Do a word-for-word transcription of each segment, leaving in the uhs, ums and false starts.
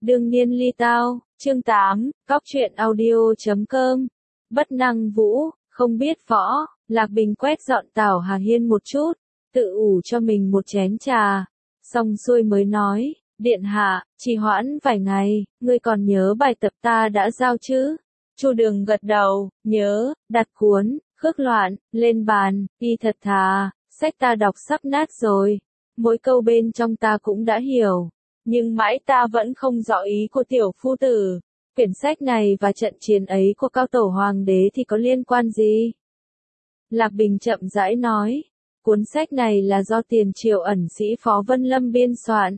Đương nhiên ly tao, chương tám, cóc truyện audio chấm com. Bất năng vũ, không biết võ, Lạc Bình quét dọn Tảo Hà Hiên một chút, tự ủ cho mình một chén trà, xong xuôi mới nói, điện hạ, trì hoãn vài ngày, ngươi còn nhớ bài tập ta đã giao chứ? Chu Đường gật đầu, nhớ, đặt cuốn, khước loạn, lên bàn, y thật thà, sách ta đọc sắp nát rồi, mỗi câu bên trong ta cũng đã hiểu, nhưng mãi ta vẫn không rõ ý của tiểu phu tử. Quyển sách này và trận chiến ấy của Cao Tổ Hoàng đế thì có liên quan gì? Lạc Bình chậm rãi nói, cuốn sách này là do tiền triều ẩn sĩ Phó Vân Lâm biên soạn.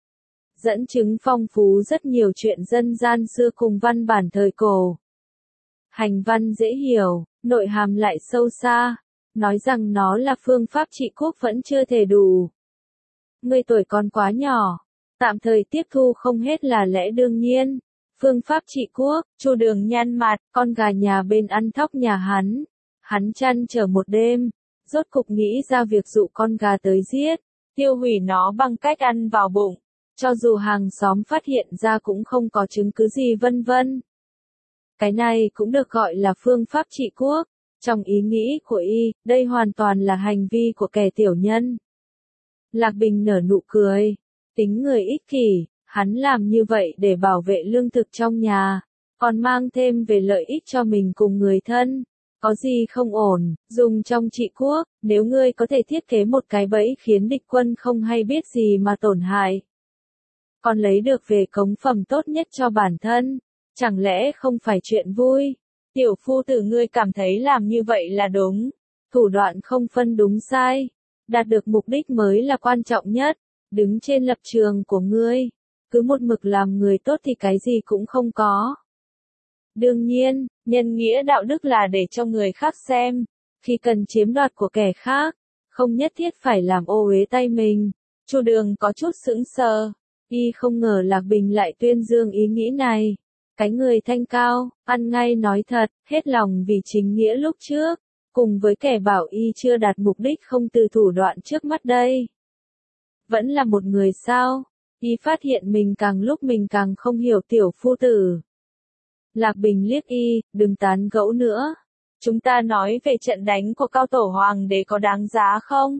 Dẫn chứng phong phú rất nhiều chuyện dân gian xưa cùng văn bản thời cổ. Hành văn dễ hiểu, nội hàm lại sâu xa, nói rằng nó là phương pháp trị quốc vẫn chưa thể đủ. Ngươi tuổi còn quá nhỏ, tạm thời tiếp thu không hết là lẽ đương nhiên. Phương pháp trị quốc, Chu Đường nhăn mặt, con gà nhà bên ăn thóc nhà hắn. Hắn chăn trở một đêm, rốt cục nghĩ ra việc dụ con gà tới giết, tiêu hủy nó bằng cách ăn vào bụng. Cho dù hàng xóm phát hiện ra cũng không có chứng cứ gì vân vân. Cái này cũng được gọi là phương pháp trị quốc. Trong ý nghĩ của y, đây hoàn toàn là hành vi của kẻ tiểu nhân. Lạc Bình nở nụ cười, tính người ích kỷ. Hắn làm như vậy để bảo vệ lương thực trong nhà, còn mang thêm về lợi ích cho mình cùng người thân. Có gì không ổn, dùng trong trị quốc, nếu ngươi có thể thiết kế một cái bẫy khiến địch quân không hay biết gì mà tổn hại. Còn lấy được về cống phẩm tốt nhất cho bản thân, chẳng lẽ không phải chuyện vui? Tiểu phu tử ngươi cảm thấy làm như vậy là đúng, thủ đoạn không phân đúng sai, đạt được mục đích mới là quan trọng nhất, đứng trên lập trường của ngươi. Cứ một mực làm người tốt thì cái gì cũng không có. Đương nhiên, nhân nghĩa đạo đức là để cho người khác xem, khi cần chiếm đoạt của kẻ khác, không nhất thiết phải làm ô uế tay mình. Chu Đường có chút sững sờ, y không ngờ Lạc Bình lại tuyên dương ý nghĩ này. Cái người thanh cao, ăn ngay nói thật, hết lòng vì chính nghĩa lúc trước, cùng với kẻ bảo y chưa đạt mục đích không từ thủ đoạn trước mắt đây. Vẫn là một người sao? Y phát hiện mình càng lúc mình càng không hiểu tiểu phu tử. Lạc Bình liếc y, đừng tán gẫu nữa. Chúng ta nói về trận đánh của Cao Tổ Hoàng đế có đáng giá không?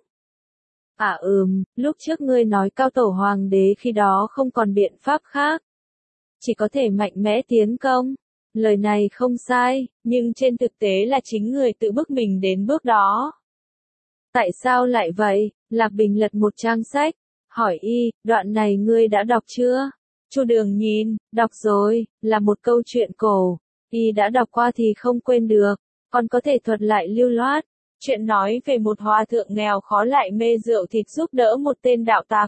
À ừm, lúc trước ngươi nói Cao Tổ Hoàng đế khi đó không còn biện pháp khác. Chỉ có thể mạnh mẽ tiến công. Lời này không sai, nhưng trên thực tế là chính người tự bức mình đến bước đó. Tại sao lại vậy? Lạc Bình lật một trang sách. Hỏi y, đoạn này ngươi đã đọc chưa? Chu Đường nhìn, đọc rồi, là một câu chuyện cổ. Y đã đọc qua thì không quên được, còn có thể thuật lại lưu loát. Chuyện nói về một hòa thượng nghèo khó lại mê rượu thịt giúp đỡ một tên đạo tặc.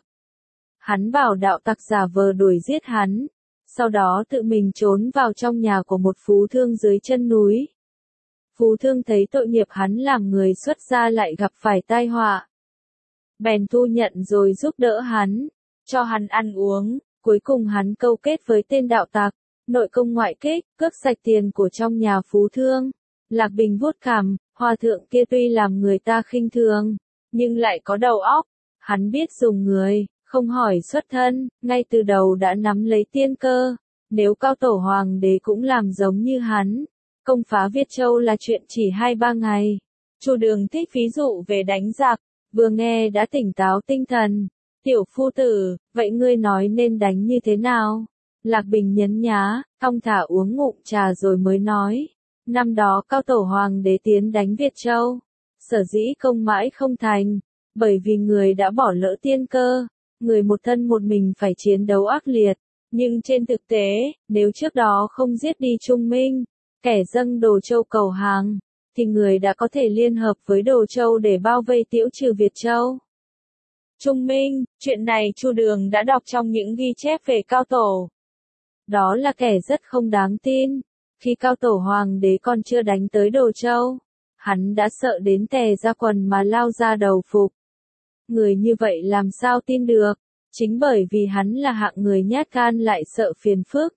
Hắn bảo đạo tặc giả vờ đuổi giết hắn. Sau đó tự mình trốn vào trong nhà của một phú thương dưới chân núi. Phú thương thấy tội nghiệp hắn làm người xuất gia lại gặp phải tai họa. Bèn thu nhận rồi giúp đỡ hắn, cho hắn ăn uống, cuối cùng hắn câu kết với tên đạo tặc, nội công ngoại kích, cướp sạch tiền của trong nhà phú thương. Lạc Bình vuốt cằm, hòa thượng kia tuy làm người ta khinh thường, nhưng lại có đầu óc, hắn biết dùng người, không hỏi xuất thân, ngay từ đầu đã nắm lấy tiên cơ, nếu Cao Tổ Hoàng đế cũng làm giống như hắn, công phá Việt Châu là chuyện chỉ hai ba ngày. Chu Đường thích ví dụ về đánh giặc. Vừa nghe đã tỉnh táo tinh thần. Tiểu phu tử, vậy ngươi nói nên đánh như thế nào? Lạc Bình nhấn nhá, thong thả uống ngụm trà rồi mới nói. Năm đó Cao Tổ Hoàng đế tiến đánh Việt Châu. Sở dĩ công mãi không thành, bởi vì người đã bỏ lỡ tiên cơ. Người một thân một mình phải chiến đấu ác liệt. Nhưng trên thực tế, nếu trước đó không giết đi Trung Minh, kẻ dâng Đồ Châu cầu hàng, thì người đã có thể liên hợp với Đồ Châu để bao vây tiễu trừ Việt Châu. Trung Minh, chuyện này Chu Đường đã đọc trong những ghi chép về Cao Tổ. Đó là kẻ rất không đáng tin. Khi Cao Tổ Hoàng đế còn chưa đánh tới Đồ Châu, hắn đã sợ đến tè ra quần mà lao ra đầu phục. Người như vậy làm sao tin được? Chính bởi vì hắn là hạng người nhát gan lại sợ phiền phức,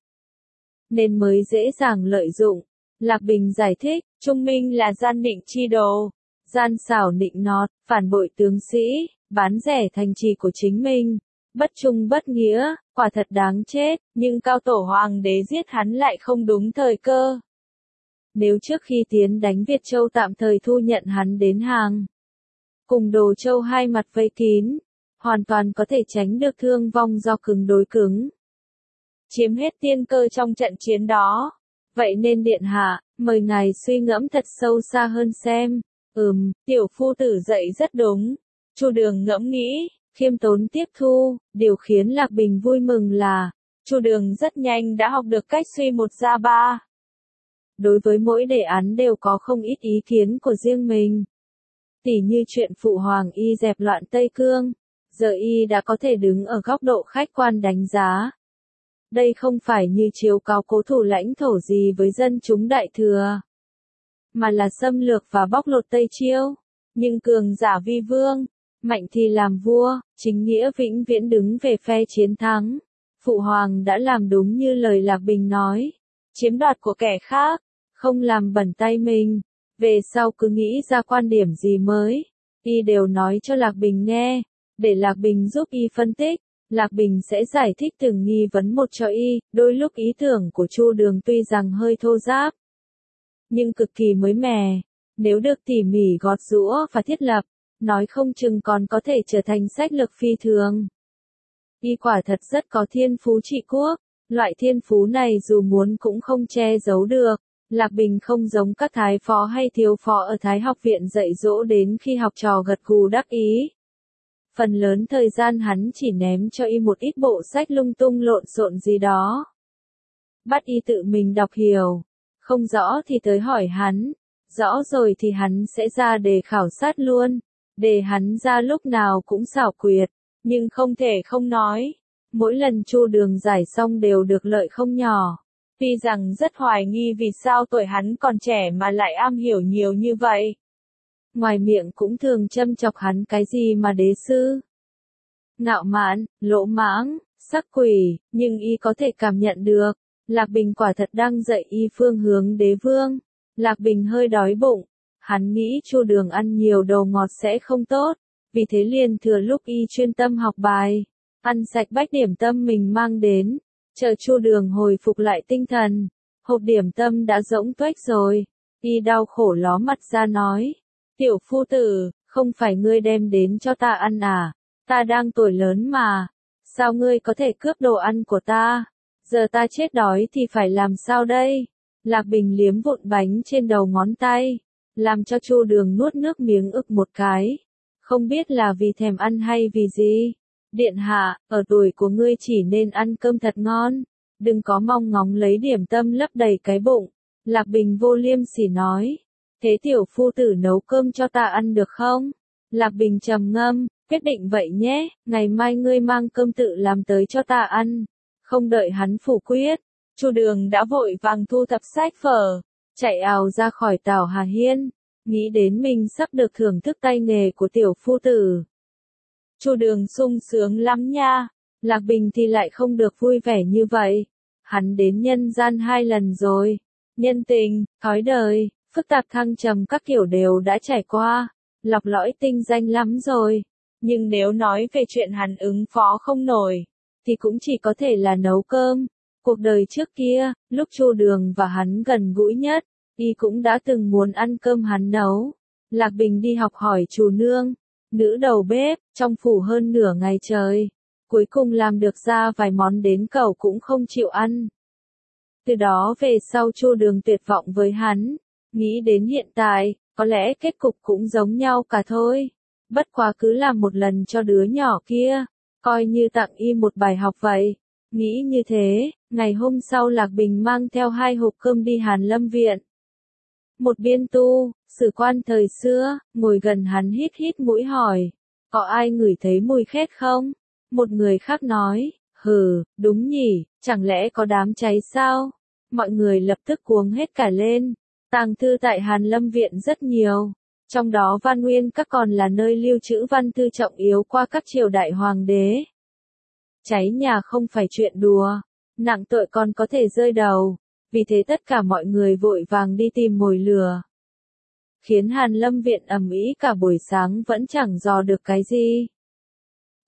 nên mới dễ dàng lợi dụng. Lạc Bình giải thích, Trung Minh là gian nịnh chi đồ, gian xảo nịnh nọt, phản bội tướng sĩ, bán rẻ thành trì của chính mình. bất trung bất nghĩa, quả thật đáng chết, nhưng cao tổ hoàng đế giết hắn lại không đúng thời cơ. Nếu trước khi tiến đánh Việt Châu tạm thời thu nhận hắn đến hàng, cùng Đồ Châu hai mặt vây kín, hoàn toàn có thể tránh được thương vong do cứng đối cứng. Chiếm hết tiên cơ trong trận chiến đó. Vậy nên điện hạ, mời ngài suy ngẫm thật sâu xa hơn xem. Ừm, tiểu phu tử dạy rất đúng. Chu Đường ngẫm nghĩ, khiêm tốn tiếp thu, điều khiến Lạc Bình vui mừng là, Chu Đường rất nhanh đã học được cách suy một ra ba. Đối với mỗi đề án đều có không ít ý kiến của riêng mình. Tỉ như chuyện phụ hoàng y dẹp loạn Tây Cương, giờ y đã có thể đứng ở góc độ khách quan đánh giá. Đây không phải như chiếu cáo cố thủ lãnh thổ gì với dân chúng đại thừa, mà là xâm lược và bóc lột Tây Chiêu. Nhưng cường giả vi vương, mạnh thì làm vua, chính nghĩa vĩnh viễn đứng về phe chiến thắng. Phụ hoàng đã làm đúng như lời Lạc Bình nói, chiếm đoạt của kẻ khác, không làm bẩn tay mình. Về sau cứ nghĩ ra quan điểm gì mới, y đều nói cho Lạc Bình nghe, để Lạc Bình giúp y phân tích. Lạc Bình sẽ giải thích từng nghi vấn một cho y, đôi lúc ý tưởng của Chu Đường tuy rằng hơi thô ráp, nhưng cực kỳ mới mẻ, nếu được tỉ mỉ gọt giũa và thiết lập, nói không chừng còn có thể trở thành sách lược phi thường. Y quả thật rất có thiên phú trị quốc, loại thiên phú này dù muốn cũng không che giấu được. Lạc Bình không giống các thái phó hay thiếu phó ở Thái học viện dạy dỗ đến khi học trò gật gù đắc ý. Phần lớn thời gian hắn chỉ ném cho y một ít bộ sách lung tung lộn xộn gì đó. Bắt y tự mình đọc hiểu. Không rõ thì tới hỏi hắn. Rõ rồi thì hắn sẽ ra đề khảo sát luôn. Đề hắn ra lúc nào cũng xảo quyệt. Nhưng không thể không nói. Mỗi lần Chu Đường giải xong đều được lợi không nhỏ. Tuy rằng rất hoài nghi vì sao tuổi hắn còn trẻ mà lại am hiểu nhiều như vậy. Ngoài miệng cũng thường châm chọc hắn cái gì mà đế sư. Ngạo mạn, lỗ mãng, sắc quỷ, nhưng y có thể cảm nhận được. Lạc Bình quả thật đang dạy y phương hướng đế vương. Lạc Bình hơi đói bụng. Hắn nghĩ Chu Đường ăn nhiều đồ ngọt sẽ không tốt. Vì thế liền thừa lúc y chuyên tâm học bài. Ăn sạch bách điểm tâm mình mang đến. Chờ Chu Đường hồi phục lại tinh thần. Hộp điểm tâm đã rỗng tuếch rồi. Y đau khổ ló mặt ra nói. Tiểu phu tử, không phải ngươi đem đến cho ta ăn à? Ta đang tuổi lớn mà. Sao ngươi có thể cướp đồ ăn của ta? Giờ ta chết đói thì phải làm sao đây? Lạc Bình liếm vụn bánh trên đầu ngón tay. Làm cho Chu Đường nuốt nước miếng ực một cái. Không biết là vì thèm ăn hay vì gì? Điện hạ, ở tuổi của ngươi chỉ nên ăn cơm thật ngon. Đừng có mong ngóng lấy điểm tâm lấp đầy cái bụng. Lạc Bình vô liêm sỉ nói. Thế tiểu phu tử nấu cơm cho ta ăn được không? Lạc Bình trầm ngâm, quyết định vậy nhé, ngày mai ngươi mang cơm tự làm tới cho ta ăn. Không đợi hắn phủ quyết, Chu Đường đã vội vàng thu thập sách vở, chạy ào ra khỏi Tảo Hà Hiên, nghĩ đến mình sắp được thưởng thức tay nghề của tiểu phu tử. Chu Đường sung sướng lắm nha, Lạc Bình thì lại không được vui vẻ như vậy. Hắn đến nhân gian hai lần rồi, nhân tình, thói đời, phức tạp thăng trầm các kiểu đều đã trải qua, lọc lõi tinh danh lắm rồi. Nhưng nếu nói về chuyện hắn ứng phó không nổi, thì cũng chỉ có thể là nấu cơm. Cuộc đời trước kia, lúc Chu Đường và hắn gần gũi nhất, y cũng đã từng muốn ăn cơm hắn nấu. Lạc Bình đi học hỏi Chu Nương, nữ đầu bếp, trong phủ hơn nửa ngày trời. Cuối cùng làm được ra vài món đến cậu cũng không chịu ăn. Từ đó về sau Chu Đường tuyệt vọng với hắn. Nghĩ đến hiện tại, có lẽ kết cục cũng giống nhau cả thôi. Bất quá cứ làm một lần cho đứa nhỏ kia, coi như tặng y một bài học vậy. Nghĩ như thế, ngày hôm sau Lạc Bình mang theo hai hộp cơm đi Hàn Lâm Viện. Một biên tu, sử quan thời xưa, ngồi gần hắn hít hít mũi hỏi, có ai ngửi thấy mùi khét không? Một người khác nói, hừ, đúng nhỉ, chẳng lẽ có đám cháy sao? Mọi người lập tức cuống hết cả lên. Tàng thư tại Hàn Lâm Viện rất nhiều, trong đó Văn Nguyên Các còn là nơi lưu trữ văn thư trọng yếu qua các triều đại hoàng đế. Cháy nhà không phải chuyện đùa, nặng tội còn có thể rơi đầu, vì thế tất cả mọi người vội vàng đi tìm mồi lửa. Khiến Hàn Lâm Viện ầm ĩ cả buổi sáng vẫn chẳng dò được cái gì.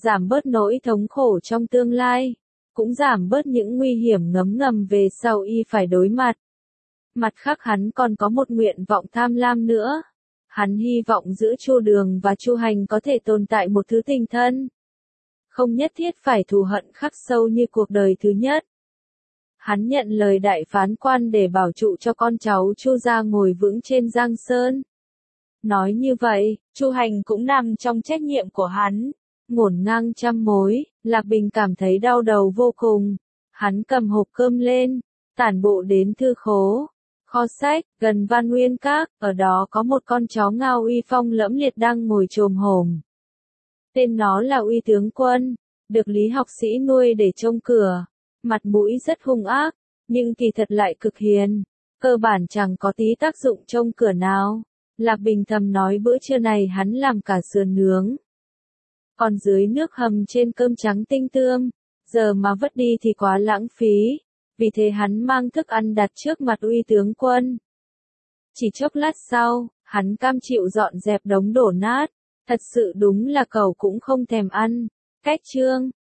giảm bớt nỗi thống khổ trong tương lai, cũng giảm bớt những nguy hiểm ngấm ngầm về sau y phải đối mặt. Mặt khác hắn còn có một nguyện vọng tham lam nữa. Hắn hy vọng giữa Chu Đường và Chu Hành có thể tồn tại một thứ tình thân. Không nhất thiết phải thù hận khắc sâu như cuộc đời thứ nhất. Hắn nhận lời đại phán quan để bảo trụ cho con cháu Chu gia ngồi vững trên Giang Sơn. Nói như vậy, Chu Hành cũng nằm trong trách nhiệm của hắn. Ngổn ngang trăm mối, Lạc Bình cảm thấy đau đầu vô cùng. Hắn cầm hộp cơm lên, tản bộ đến thư khố. Kho sách, gần Văn Nguyên Các, ở đó có một con chó ngao uy phong lẫm liệt đang ngồi chồm hổm. Tên nó là Uy Tướng Quân, được Lý học sĩ nuôi để trông cửa. Mặt mũi rất hung ác, nhưng kỳ thật lại cực hiền. Cơ bản chẳng có tí tác dụng trông cửa nào. Lạc Bình thầm nói bữa trưa này hắn làm cả sườn nướng. Còn dưới nước hầm trên cơm trắng tinh tươm, giờ mà vứt đi thì quá lãng phí. Vì thế hắn mang thức ăn đặt trước mặt Uy Tướng Quân. Chỉ chốc lát sau, hắn cam chịu dọn dẹp đống đổ nát. Thật sự đúng là cậu cũng không thèm ăn. Cách chương